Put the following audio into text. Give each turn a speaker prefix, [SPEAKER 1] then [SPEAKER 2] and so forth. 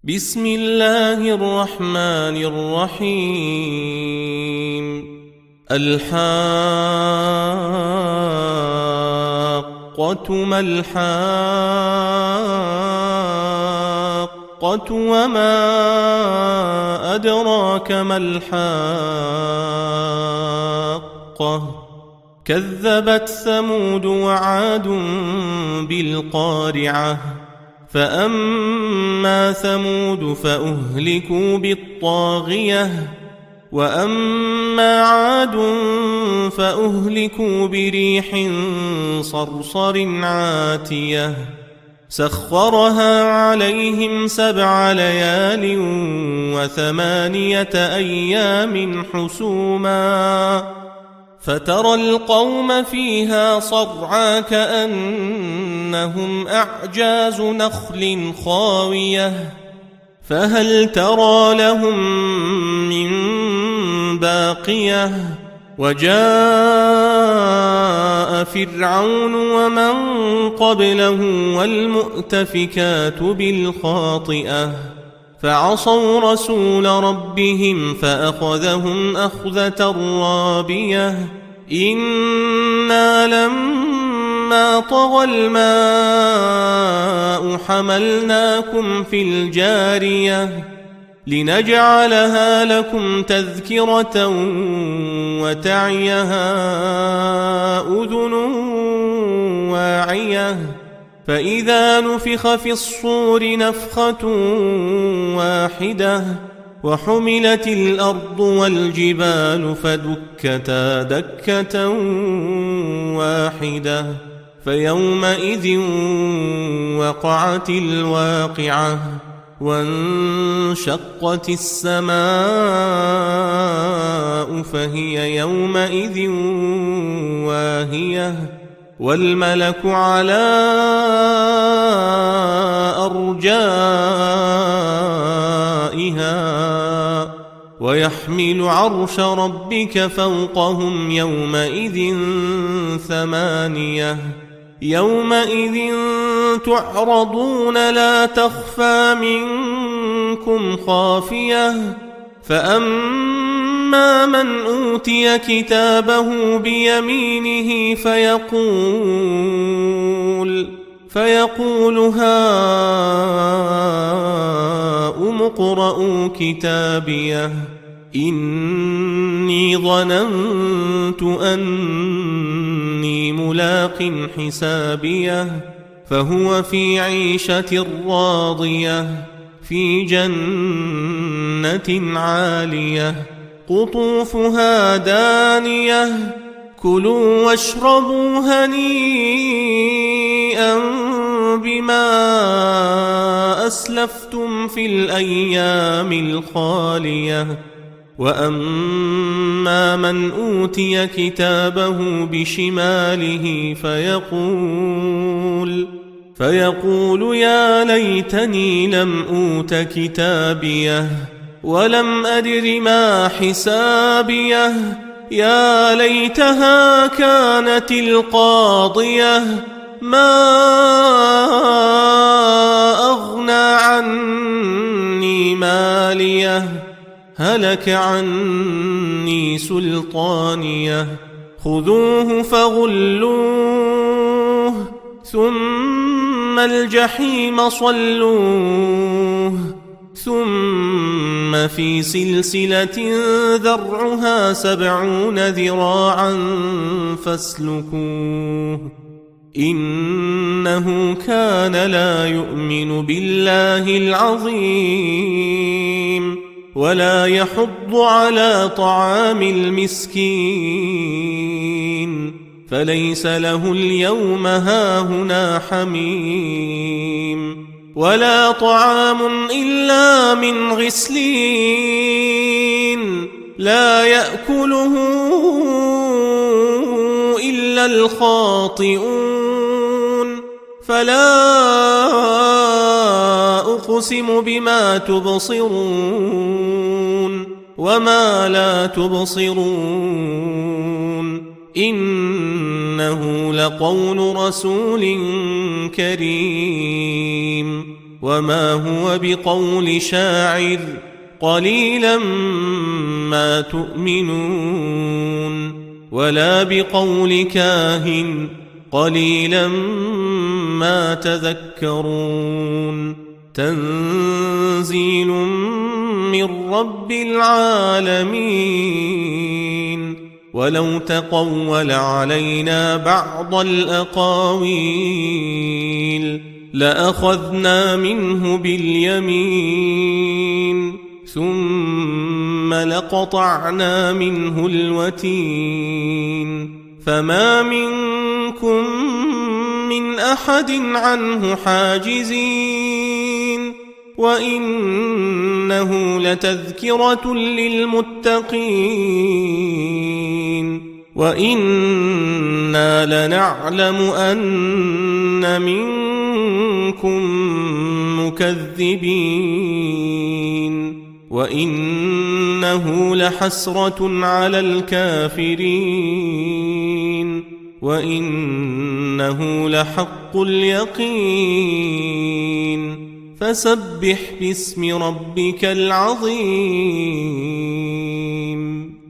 [SPEAKER 1] بسم الله الرحمن الرحيم الحاقة ما الحاقة وما أدراك ما الحاقة كذبت ثمود وعاد بالقارعة فأما ثمود فأهلكوا بالطاغية وأما عاد فأهلكوا بريح صرصر عاتية سخرها عليهم 7 ليال و8 أيام حسوما فترى القوم فيها صرعى كأنهم أعجاز نخل خاوية فهل ترى لهم من باقية وجاء فرعون ومن قبله والمؤتفكات بالخاطئة فعصوا رسول ربهم فأخذهم أخذة رابية إنا لما طغى الماء حملناكم في الجارية لنجعلها لكم تذكرة وتعيها أذن واعية فإذا نفخ في الصور نفخة واحدة وحملت الأرض والجبال فدكتا دكة واحدة فيومئذ وقعت الواقعة وانشقت السماء فهي يومئذ واهية والملك على أرجائها ويحمل عرش ربك فوقهم يومئذ 8 يومئذ تعرضون لا تخفى منكم خافية فأما من أوتي كتابه بيمينه فيقول هاؤم اقرءوا كتابيه إني ظننت أني ملاق حسابيه فهو في عيشة راضية في جنة عالية قطوفها دانية كلوا واشربوا هنيئا بما أسلفتم في الأيام الخالية وأما من أوتي كتابه بشماله فيقول يا ليتني لم أوت كتابيه ولم أدر ما حسابيه يا ليتها كانت القاضية ما أغنى عني ماليه هلك عني سلطانيه خذوه فغلوه ثم الجحيم صلوه ثم في سلسلة ذرعها 70 ذراعا فاسلكوه إنه كان لا يؤمن بالله العظيم ولا يحض على طعام المسكين فليس له اليوم هاهنا حميم ولا طعام إلا من غسلين لا يأكله إلا الخاطئون فلا أقسم بما تبصرون وما لا تبصرون إنه لقول رسول كريم وما هو بقول شاعر قليلا ما تؤمنون ولا بقول كاهن قليلا ما تذكرون تنزيل من رب العالمين ولو تقول علينا بعض الأقاويل لأخذنا منه باليمين ثم لقطعنا منه الوتين فما منكم من أحد عنه حاجزين وإنه لتذكرة للمتقين وإنا لنعلم أن منكم مكذبين وإنه لحسرة على الكافرين وإنه لحق اليقين فسبح باسم ربك العظيم